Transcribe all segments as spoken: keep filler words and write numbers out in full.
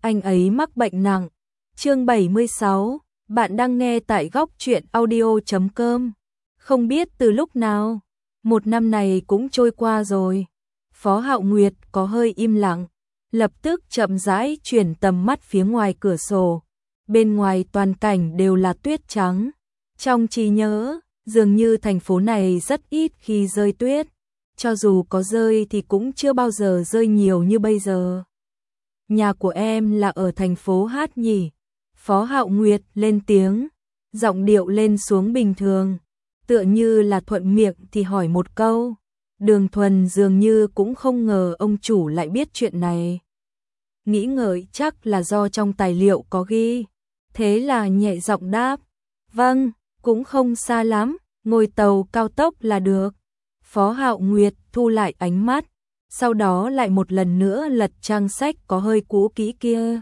anh ấy mắc bệnh nặng. Chương bảy mươi sáu, bạn đang nghe tại góc truyện audio chấm com. Không biết từ lúc nào, một năm này cũng trôi qua rồi. Phó Hạo Nguyệt có hơi im lặng, lập tức chậm rãi chuyển tầm mắt phía ngoài cửa sổ. Bên ngoài toàn cảnh đều là tuyết trắng. Trong trí nhớ, dường như thành phố này rất ít khi rơi tuyết. Cho dù có rơi thì cũng chưa bao giờ rơi nhiều như bây giờ. Nhà của em là ở thành phố Hát nhỉ? Phó Hạo Nguyệt lên tiếng, giọng điệu lên xuống bình thường, tựa như là thuận miệng thì hỏi một câu. Đường Thuần dường như cũng không ngờ ông chủ lại biết chuyện này. Nghĩ ngợi chắc là do trong tài liệu có ghi, thế là nhẹ giọng đáp, vâng, cũng không xa lắm, ngồi tàu cao tốc là được. Phó Hạo Nguyệt thu lại ánh mắt, sau đó lại một lần nữa lật trang sách có hơi cũ kỹ kia.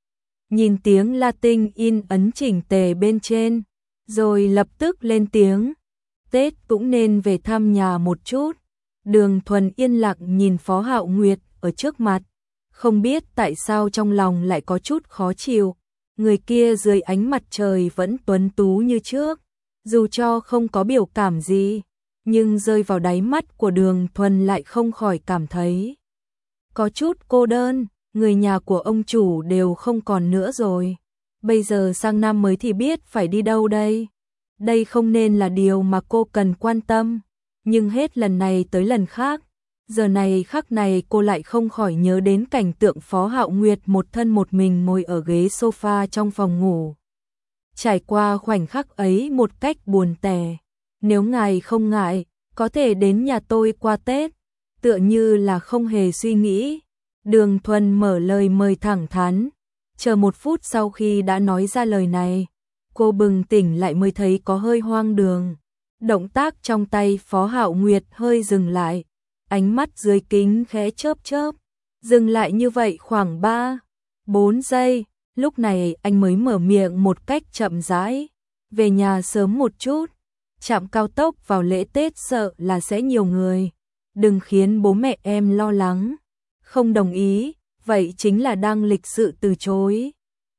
Nhìn tiếng Latin in ấn chỉnh tề bên trên, rồi lập tức lên tiếng, Tết cũng nên về thăm nhà một chút. Đường Thuần yên lặng nhìn Phó Hạo Nguyệt ở trước mặt, không biết tại sao trong lòng lại có chút khó chịu. Người kia dưới ánh mặt trời vẫn tuấn tú như trước, dù cho không có biểu cảm gì, nhưng rơi vào đáy mắt của Đường Thuần lại không khỏi cảm thấy có chút cô đơn. Người nhà của ông chủ đều không còn nữa rồi. Bây giờ sang năm mới thì biết phải đi đâu đây. Đây không nên là điều mà cô cần quan tâm. Nhưng hết lần này tới lần khác, giờ này khắc này cô lại không khỏi nhớ đến cảnh tượng Phó Hạo Nguyệt một thân một mình ngồi ở ghế sofa trong phòng ngủ. Trải qua khoảnh khắc ấy một cách buồn tẻ. Nếu ngài không ngại, có thể đến nhà tôi qua Tết. Tựa như là không hề suy nghĩ. Đường Thuần mở lời mời thẳng thắn. Chờ một phút sau khi đã nói ra lời này, cô bừng tỉnh lại mới thấy có hơi hoang đường. Động tác trong tay Phó Hạo Nguyệt hơi dừng lại, ánh mắt dưới kính khẽ chớp chớp, dừng lại như vậy khoảng ba, bốn giây, lúc này anh mới mở miệng một cách chậm rãi, về nhà sớm một chút, trạm cao tốc vào lễ Tết sợ là sẽ nhiều người, đừng khiến bố mẹ em lo lắng. Không đồng ý, vậy chính là đang lịch sự từ chối.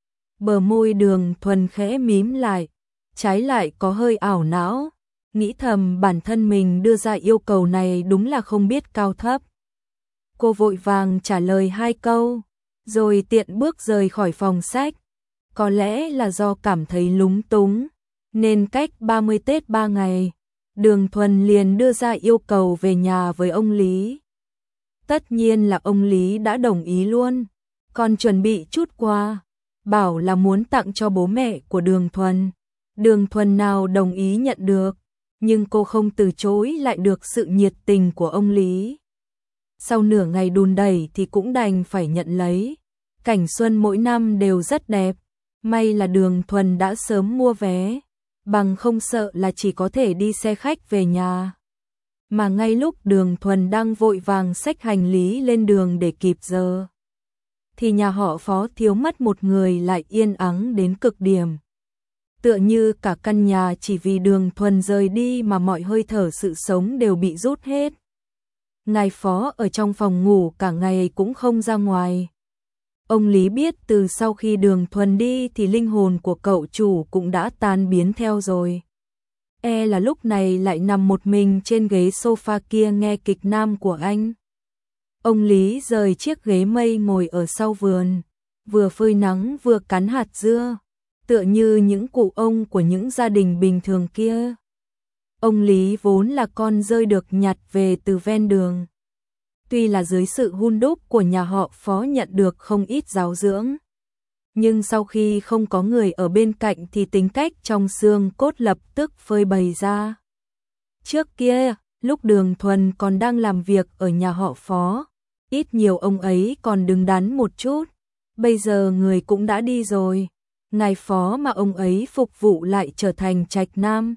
Bờ môi Đường Thuần khẽ mím lại, trái lại có hơi ảo não, nghĩ thầm bản thân mình đưa ra yêu cầu này đúng là không biết cao thấp. Cô vội vàng trả lời hai câu, rồi tiện bước rời khỏi phòng sách. Có lẽ là do cảm thấy lúng túng, nên cách ba mươi Tết ba ngày, Đường Thuần liền đưa ra yêu cầu về nhà với ông Lý. Tất nhiên là ông Lý đã đồng ý luôn, còn chuẩn bị chút quà, bảo là muốn tặng cho bố mẹ của Đường Thuần. Đường Thuần nào đồng ý nhận được, nhưng cô không từ chối lại được sự nhiệt tình của ông Lý. Sau nửa ngày đùn đẩy thì cũng đành phải nhận lấy. Cảnh xuân mỗi năm đều rất đẹp, may là Đường Thuần đã sớm mua vé, bằng không sợ là chỉ có thể đi xe khách về nhà. Mà ngay lúc Đường Thuần đang vội vàng xách hành lý lên đường để kịp giờ, thì nhà họ Phó thiếu mất một người lại yên ắng đến cực điểm. Tựa như cả căn nhà chỉ vì Đường Thuần rời đi mà mọi hơi thở sự sống đều bị rút hết. Ngài Phó ở trong phòng ngủ cả ngày cũng không ra ngoài. Ông Lý biết từ sau khi Đường Thuần đi thì linh hồn của cậu chủ cũng đã tan biến theo rồi. E là lúc này lại nằm một mình trên ghế sofa kia nghe kịch nam của anh. Ông Lý rời chiếc ghế mây ngồi ở sau vườn, vừa phơi nắng vừa cắn hạt dưa, tựa như những cụ ông của những gia đình bình thường kia. Ông Lý vốn là con rơi được nhặt về từ ven đường. Tuy là dưới sự hun đúc của nhà họ Phó nhận được không ít giáo dưỡng, nhưng sau khi không có người ở bên cạnh thì tính cách trong xương cốt lập tức phơi bày ra. Trước kia, lúc Đường Thuần còn đang làm việc ở nhà họ Phó, ít nhiều ông ấy còn đứng đắn một chút. Bây giờ người cũng đã đi rồi, ngài Phó mà ông ấy phục vụ lại trở thành trạch nam.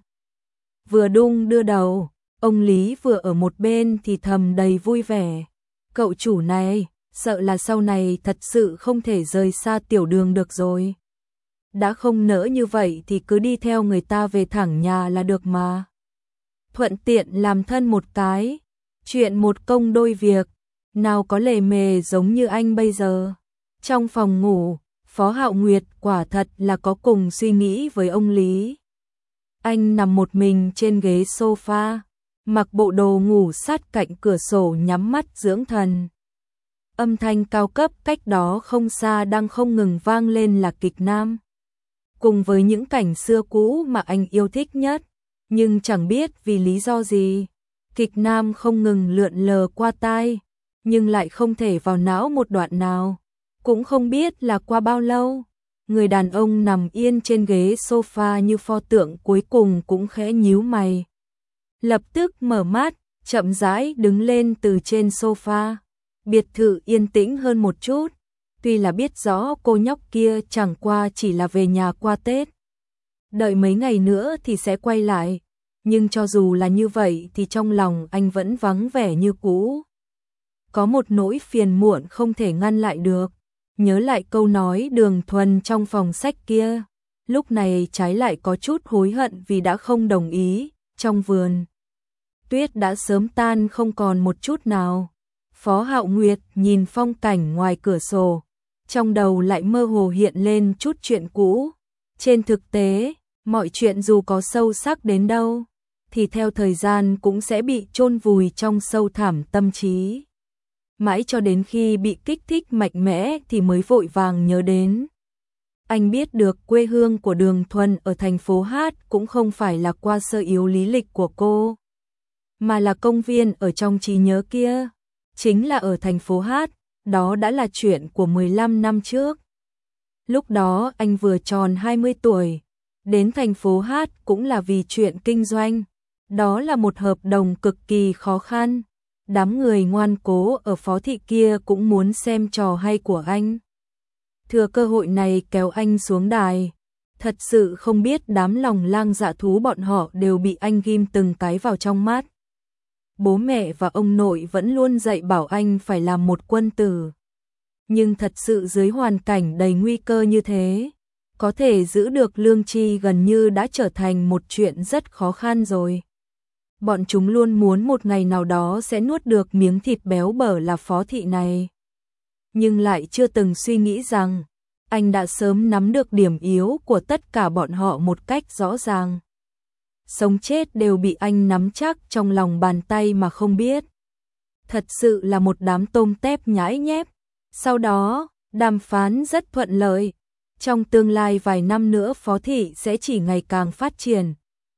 Vừa đung đưa đầu, ông Lý vừa ở một bên thì thầm đầy vui vẻ. Cậu chủ này, sợ là sau này thật sự không thể rời xa Tiểu Đường được rồi. Đã không nỡ như vậy thì cứ đi theo người ta về thẳng nhà là được mà. Thuận tiện làm thân một cái, chuyện một công đôi việc, nào có lề mề giống như anh bây giờ. Trong phòng ngủ, Phó Hạo Nguyệt quả thật là có cùng suy nghĩ với ông Lý. Anh nằm một mình trên ghế sofa, mặc bộ đồ ngủ sát cạnh cửa sổ nhắm mắt dưỡng thần. Âm thanh cao cấp cách đó không xa đang không ngừng vang lên là kịch nam. Cùng với những cảnh xưa cũ mà anh yêu thích nhất, nhưng chẳng biết vì lý do gì, kịch nam không ngừng lượn lờ qua tai, nhưng lại không thể vào não một đoạn nào. Cũng không biết là qua bao lâu, người đàn ông nằm yên trên ghế sofa như pho tượng cuối cùng cũng khẽ nhíu mày. Lập tức mở mắt, chậm rãi đứng lên từ trên sofa. Biệt thự yên tĩnh hơn một chút, tuy là biết rõ cô nhóc kia chẳng qua chỉ là về nhà qua Tết. Đợi mấy ngày nữa thì sẽ quay lại, nhưng cho dù là như vậy thì trong lòng anh vẫn vắng vẻ như cũ. Có một nỗi phiền muộn không thể ngăn lại được, nhớ lại câu nói Đường Thuần trong phòng sách kia, lúc này trái lại có chút hối hận vì đã không đồng ý. Trong vườn, tuyết đã sớm tan không còn một chút nào. Phó Hạo Nguyệt nhìn phong cảnh ngoài cửa sổ, trong đầu lại mơ hồ hiện lên chút chuyện cũ. Trên thực tế, mọi chuyện dù có sâu sắc đến đâu, thì theo thời gian cũng sẽ bị chôn vùi trong sâu thẳm tâm trí. Mãi cho đến khi bị kích thích mạnh mẽ thì mới vội vàng nhớ đến. Anh biết được quê hương của Đường Thuần ở thành phố Hát cũng không phải là qua sơ yếu lý lịch của cô, mà là công viên ở trong trí nhớ kia. Chính là ở thành phố Hát, đó đã là chuyện của mười lăm năm trước. Lúc đó anh vừa tròn hai mươi tuổi, đến thành phố Hát cũng là vì chuyện kinh doanh. Đó là một hợp đồng cực kỳ khó khăn. Đám người ngoan cố ở phó thị kia cũng muốn xem trò hay của anh. Thừa cơ hội này kéo anh xuống đài. Thật sự không biết đám lòng lang dạ thú bọn họ đều bị anh ghim từng cái vào trong mắt. Bố mẹ và ông nội vẫn luôn dạy bảo anh phải làm một quân tử. Nhưng thật sự dưới hoàn cảnh đầy nguy cơ như thế, có thể giữ được lương tri gần như đã trở thành một chuyện rất khó khăn rồi. Bọn chúng luôn muốn một ngày nào đó sẽ nuốt được miếng thịt béo bở là phó thị này. Nhưng lại chưa từng suy nghĩ rằng, anh đã sớm nắm được điểm yếu của tất cả bọn họ một cách rõ ràng. Sống chết đều bị anh nắm chắc trong lòng bàn tay mà không biết. Thật sự là một đám tôm tép nhãi nhép. Sau đó, đàm phán rất thuận lợi. Trong tương lai vài năm nữa phó thị sẽ chỉ ngày càng phát triển.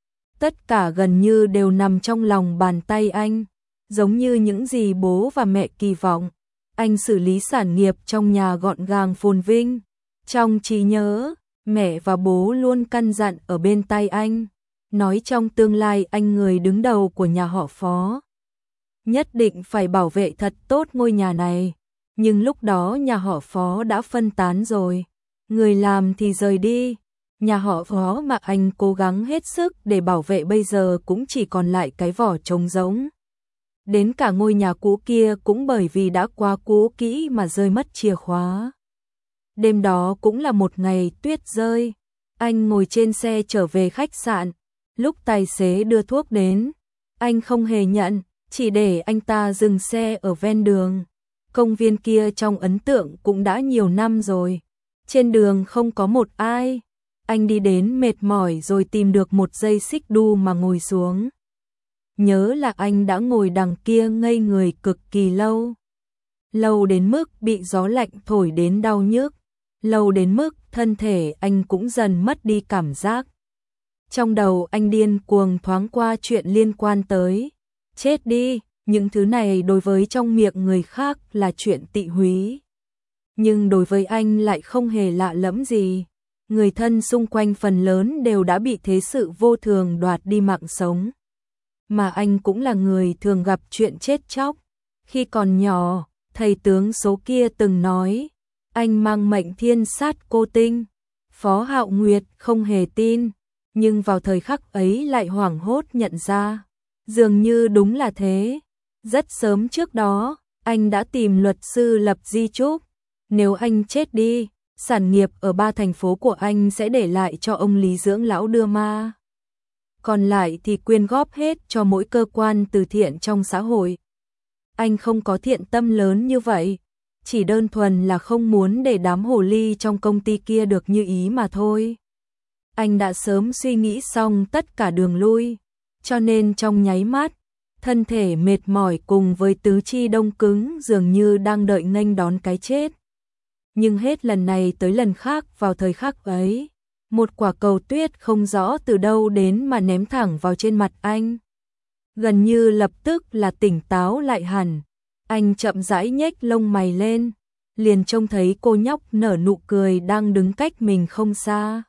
Tất cả gần như đều nằm trong lòng bàn tay anh, giống như những gì bố và mẹ kỳ vọng. Anh xử lý sản nghiệp trong nhà gọn gàng phồn vinh. Trong trí nhớ, mẹ và bố luôn căn dặn ở bên tai anh, nói trong tương lai anh người đứng đầu của nhà họ Phó. Nhất định phải bảo vệ thật tốt ngôi nhà này. Nhưng lúc đó nhà họ Phó đã phân tán rồi. Người làm thì rời đi. Nhà họ Phó mà anh cố gắng hết sức để bảo vệ bây giờ cũng chỉ còn lại cái vỏ trống rỗng. Đến cả ngôi nhà cũ kia cũng bởi vì đã quá cũ kỹ mà rơi mất chìa khóa. Đêm đó cũng là một ngày tuyết rơi. Anh ngồi trên xe trở về khách sạn. Lúc tài xế đưa thuốc đến, anh không hề nhận, chỉ để anh ta dừng xe ở ven đường. Công viên kia trong ấn tượng cũng đã nhiều năm rồi. Trên đường không có một ai. Anh đi đến mệt mỏi rồi tìm được một dây xích đu mà ngồi xuống. Nhớ là anh đã ngồi đằng kia ngây người cực kỳ lâu. Lâu đến mức bị gió lạnh thổi đến đau nhức. Lâu đến mức thân thể anh cũng dần mất đi cảm giác. Trong đầu anh điên cuồng thoáng qua chuyện liên quan tới chết đi, những thứ này đối với trong miệng người khác là chuyện tị húy. Nhưng đối với anh lại không hề lạ lẫm gì. Người thân xung quanh phần lớn đều đã bị thế sự vô thường đoạt đi mạng sống. Mà anh cũng là người thường gặp chuyện chết chóc. Khi còn nhỏ, thầy tướng số kia từng nói, anh mang mệnh thiên sát cô tinh. Phó Hạo Nguyệt không hề tin, nhưng vào thời khắc ấy lại hoảng hốt nhận ra. Dường như đúng là thế. Rất sớm trước đó, anh đã tìm luật sư lập di chúc. Nếu anh chết đi, sản nghiệp ở ba thành phố của anh sẽ để lại cho ông Lý dưỡng lão đưa ma. Còn lại thì quyên góp hết cho mỗi cơ quan từ thiện trong xã hội. Anh không có thiện tâm lớn như vậy. chỉ đơn thuần là không muốn để đám hồ ly trong công ty kia được như ý mà thôi. Anh đã sớm suy nghĩ xong tất cả đường lui, cho nên trong nháy mắt, thân thể mệt mỏi cùng với tứ chi đông cứng dường như đang đợi nghênh đón cái chết. Nhưng hết lần này tới lần khác vào thời khắc ấy, một quả cầu tuyết không rõ từ đâu đến mà ném thẳng vào trên mặt anh. Gần như lập tức là tỉnh táo lại hẳn, anh chậm rãi nhếch lông mày lên, liền trông thấy cô nhóc nở nụ cười đang đứng cách mình không xa.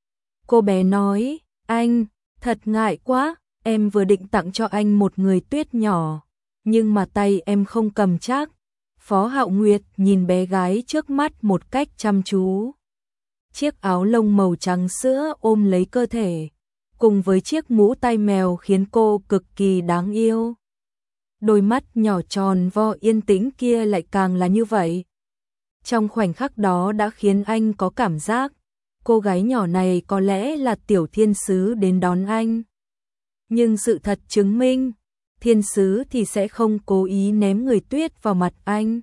Cô bé nói, anh, thật ngại quá, em vừa định tặng cho anh một người tuyết nhỏ, nhưng mà tay em không cầm chắc. Phó Hạo Nguyệt nhìn bé gái trước mắt một cách chăm chú. Chiếc áo lông màu trắng sữa ôm lấy cơ thể, cùng với chiếc mũ tai mèo khiến cô cực kỳ đáng yêu. Đôi mắt nhỏ tròn vo yên tĩnh kia lại càng là như vậy. Trong khoảnh khắc đó đã khiến anh có cảm giác, cô gái nhỏ này có lẽ là tiểu thiên sứ đến đón anh. Nhưng sự thật chứng minh, thiên sứ thì sẽ không cố ý ném người tuyết vào mặt anh.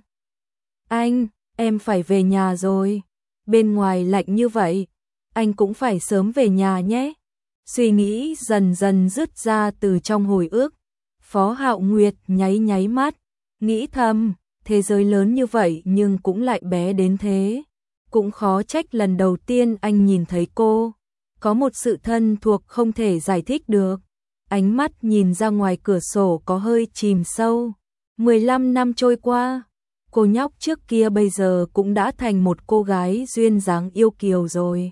Anh, em phải về nhà rồi. Bên ngoài lạnh như vậy, anh cũng phải sớm về nhà nhé. Suy nghĩ dần dần dứt ra từ trong hồi ức. Phó Hạo Nguyệt nháy nháy mắt, nghĩ thầm, thế giới lớn như vậy nhưng cũng lại bé đến thế. Cũng khó trách lần đầu tiên anh nhìn thấy cô, có một sự thân thuộc không thể giải thích được. Ánh mắt nhìn ra ngoài cửa sổ có hơi chìm sâu. mười lăm năm trôi qua, cô nhóc trước kia bây giờ cũng đã thành một cô gái duyên dáng yêu kiều rồi.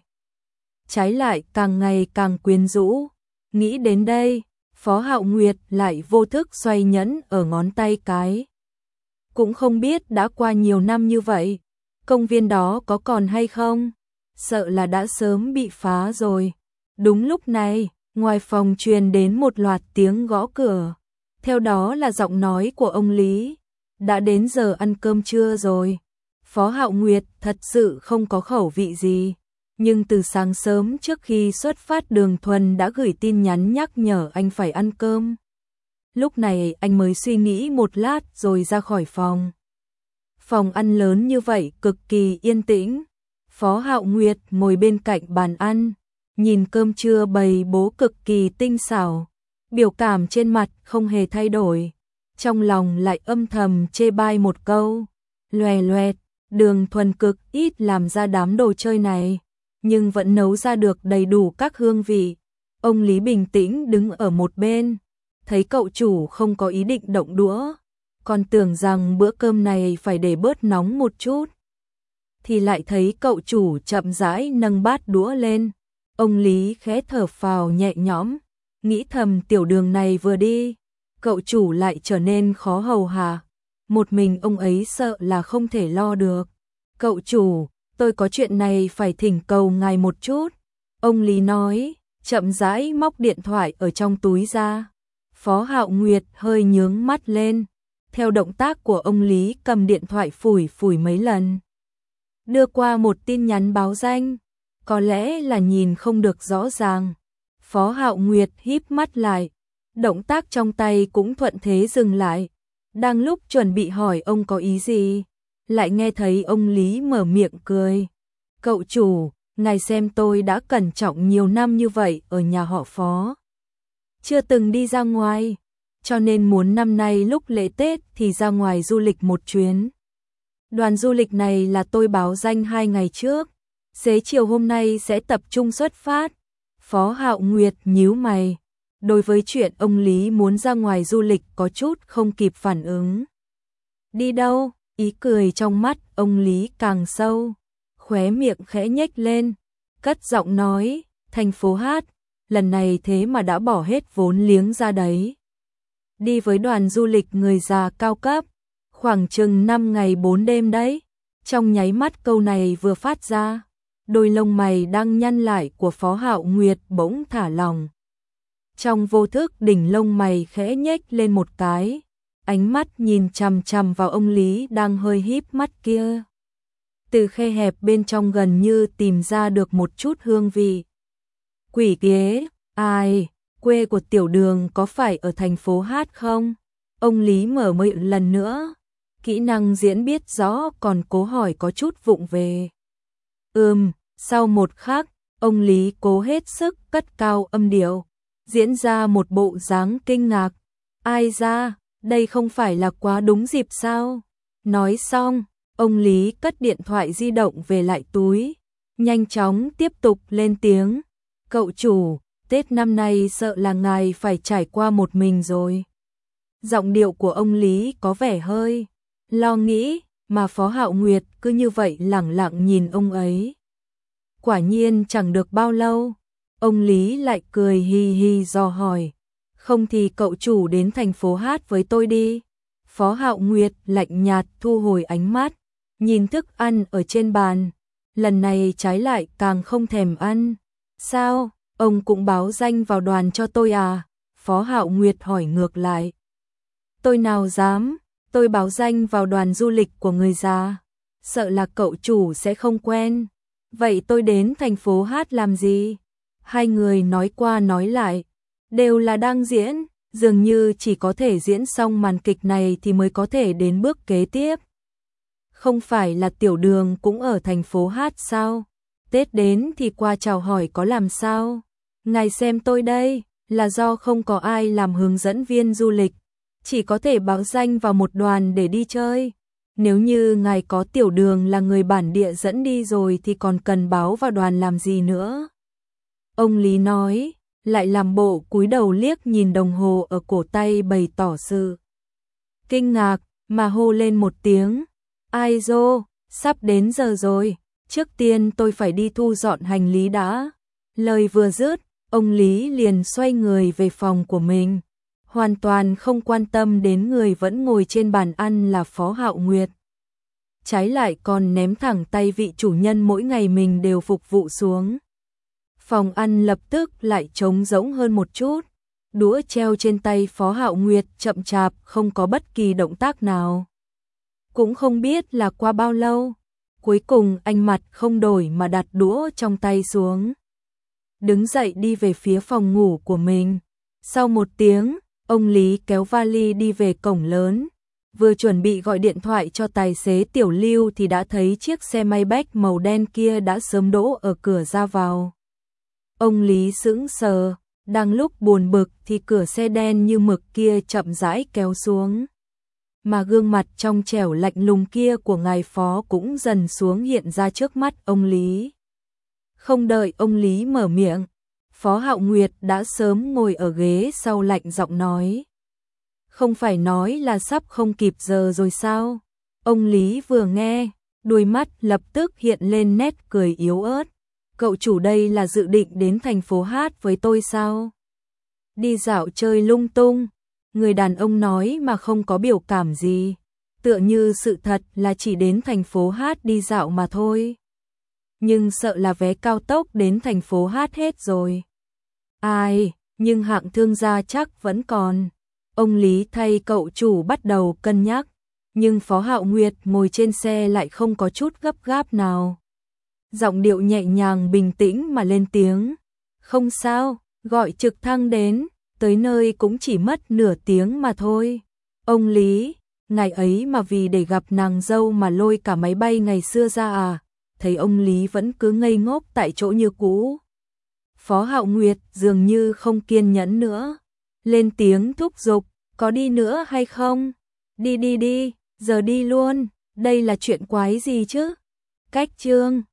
Trái lại càng ngày càng quyến rũ. Nghĩ đến đây, Phó Hạo Nguyệt lại vô thức xoay nhẫn ở ngón tay cái. Cũng không biết đã qua nhiều năm như vậy, công viên đó có còn hay không? Sợ là đã sớm bị phá rồi. Đúng lúc này, ngoài phòng truyền đến một loạt tiếng gõ cửa. Theo đó là giọng nói của ông Lý. Đã đến giờ ăn cơm trưa rồi. Phó Hạo Nguyệt thật sự không có khẩu vị gì. Nhưng từ sáng sớm trước khi xuất phát Đường Thuần đã gửi tin nhắn nhắc nhở anh phải ăn cơm. Lúc này anh mới suy nghĩ một lát rồi ra khỏi phòng. Phòng ăn lớn như vậy cực kỳ yên tĩnh. Phó Hạo Nguyệt ngồi bên cạnh bàn ăn, nhìn cơm trưa bày bố cực kỳ tinh xảo, biểu cảm trên mặt không hề thay đổi, trong lòng lại âm thầm chê bai một câu, loè loẹt, Đường Thuần cực ít làm ra đám đồ chơi này, nhưng vẫn nấu ra được đầy đủ các hương vị. Ông Lý bình tĩnh đứng ở một bên, thấy cậu chủ không có ý định động đũa, còn tưởng rằng bữa cơm này phải để bớt nóng một chút, thì lại thấy cậu chủ chậm rãi nâng bát đũa lên. Ông Lý khẽ thở phào nhẹ nhõm, nghĩ thầm tiểu Đường này vừa đi, cậu chủ lại trở nên khó hầu hạ, một mình ông ấy sợ là không thể lo được. Cậu chủ, tôi có chuyện này phải thỉnh cầu ngài một chút. Ông Lý nói, chậm rãi móc điện thoại ở trong túi ra. Phó Hạo Nguyệt hơi nhướng mắt lên, theo động tác của ông Lý cầm điện thoại phủi phủi mấy lần. Đưa qua một tin nhắn báo danh, có lẽ là nhìn không được rõ ràng. Phó Hạo Nguyệt híp mắt lại, động tác trong tay cũng thuận thế dừng lại. Đang lúc chuẩn bị hỏi ông có ý gì, lại nghe thấy ông Lý mở miệng cười. Cậu chủ, ngài xem tôi đã cẩn trọng nhiều năm như vậy ở nhà họ Phó, chưa từng đi ra ngoài, cho nên muốn năm nay lúc lễ Tết thì ra ngoài du lịch một chuyến. Đoàn du lịch này là tôi báo danh hai ngày trước, xế chiều hôm nay sẽ tập trung xuất phát. Phó Hạo Nguyệt nhíu mày, đối với chuyện ông Lý muốn ra ngoài du lịch có chút không kịp phản ứng. Đi đâu? Ý cười trong mắt ông Lý càng sâu, khóe miệng khẽ nhếch lên, cất giọng nói, thành phố Hát, lần này thế mà đã bỏ hết vốn liếng ra đấy. Đi với đoàn du lịch người già cao cấp, khoảng chừng năm ngày bốn đêm đấy. Trong nháy mắt câu này vừa phát ra, đôi lông mày đang nhăn lại của Phó Hạo Nguyệt bỗng thả lỏng. Trong vô thức đỉnh lông mày khẽ nhếch lên một cái, ánh mắt nhìn chằm chằm vào ông Lý đang hơi híp mắt kia. Từ khe hẹp bên trong gần như tìm ra được một chút hương vị. Quỷ kế, ai, quê của tiểu Đường có phải ở thành phố Hát không? Ông Lý mở miệng lần nữa, kỹ năng diễn biết rõ còn cố hỏi có chút vụng về. Ừm, sau một khắc, ông Lý cố hết sức cất cao âm điệu, diễn ra một bộ dáng kinh ngạc. Ai ra, đây không phải là quá đúng dịp sao? Nói xong, ông Lý cất điện thoại di động về lại túi, nhanh chóng tiếp tục lên tiếng. Cậu chủ, Tết năm nay sợ là ngài phải trải qua một mình rồi. Giọng điệu của ông Lý có vẻ hơi lo nghĩ, mà Phó Hạo Nguyệt cứ như vậy lẳng lặng nhìn ông ấy. Quả nhiên chẳng được bao lâu, ông Lý lại cười hi hi dò hỏi. Không thì cậu chủ đến thành phố hát với tôi đi. Phó Hạo Nguyệt lạnh nhạt thu hồi ánh mắt, nhìn thức ăn ở trên bàn. Lần này trái lại càng không thèm ăn. Sao, ông cũng báo danh vào đoàn cho tôi à? Phó Hạo Nguyệt hỏi ngược lại. Tôi nào dám, tôi báo danh vào đoàn du lịch của người già. Sợ là cậu chủ sẽ không quen. Vậy tôi đến thành phố hát làm gì? Hai người nói qua nói lại, đều là đang diễn, dường như chỉ có thể diễn xong màn kịch này thì mới có thể đến bước kế tiếp. Không phải là Tiểu Đường cũng ở thành phố hát sao? Tết đến thì qua chào hỏi có làm sao? Ngài xem tôi đây, là do không có ai làm hướng dẫn viên du lịch, chỉ có thể báo danh vào một đoàn để đi chơi. Nếu như ngài có Tiểu Đường là người bản địa dẫn đi rồi thì còn cần báo vào đoàn làm gì nữa? Ông Lý nói, lại làm bộ cúi đầu liếc nhìn đồng hồ ở cổ tay bày tỏ sự kinh ngạc, mà hô lên một tiếng. Ai dô, sắp đến giờ rồi, trước tiên tôi phải đi thu dọn hành lý đã. Lời vừa dứt, ông Lý liền xoay người về phòng của mình, hoàn toàn không quan tâm đến người vẫn ngồi trên bàn ăn là Phó Hạo Nguyệt. Trái lại còn ném thẳng tay vị chủ nhân mỗi ngày mình đều phục vụ xuống. Phòng ăn lập tức lại trống rỗng hơn một chút, đũa treo trên tay Phó Hạo Nguyệt chậm chạp không có bất kỳ động tác nào. Cũng không biết là qua bao lâu, cuối cùng anh mặt không đổi mà đặt đũa trong tay xuống. Đứng dậy đi về phía phòng ngủ của mình. Sau một tiếng, ông Lý kéo vali đi về cổng lớn. Vừa chuẩn bị gọi điện thoại cho tài xế Tiểu Lưu thì đã thấy chiếc xe Maybach màu đen kia đã sớm đỗ ở cửa ra vào. Ông Lý sững sờ, đang lúc buồn bực thì cửa xe đen như mực kia chậm rãi kéo xuống. Mà gương mặt trong trẻo lạnh lùng kia của ngài Phó cũng dần xuống hiện ra trước mắt ông Lý. Không đợi ông Lý mở miệng, Phó Hạo Nguyệt đã sớm ngồi ở ghế sau lạnh giọng nói. Không phải nói là sắp không kịp giờ rồi sao? Ông Lý vừa nghe, đuôi mắt lập tức hiện lên nét cười yếu ớt. Cậu chủ đây là dự định đến thành phố hát với tôi sao? Đi dạo chơi lung tung. Người đàn ông nói mà không có biểu cảm gì, tựa như sự thật là chỉ đến thành phố hát đi dạo mà thôi. Nhưng sợ là vé cao tốc đến thành phố hát hết rồi. Ai, nhưng hạng thương gia chắc vẫn còn. Ông Lý thay cậu chủ bắt đầu cân nhắc, nhưng Phó Hạo Nguyệt ngồi trên xe lại không có chút gấp gáp nào. Giọng điệu nhẹ nhàng bình tĩnh mà lên tiếng. Không sao, gọi trực thăng đến, tới nơi cũng chỉ mất nửa tiếng mà thôi. Ông Lý, ngày ấy mà vì để gặp nàng dâu mà lôi cả máy bay ngày xưa ra à? Thấy ông Lý vẫn cứ ngây ngốc tại chỗ như cũ. Phó Hạo Nguyệt dường như không kiên nhẫn nữa, lên tiếng thúc giục, có đi nữa hay không? Đi đi đi, giờ đi luôn, đây là chuyện quái gì chứ? Cách chương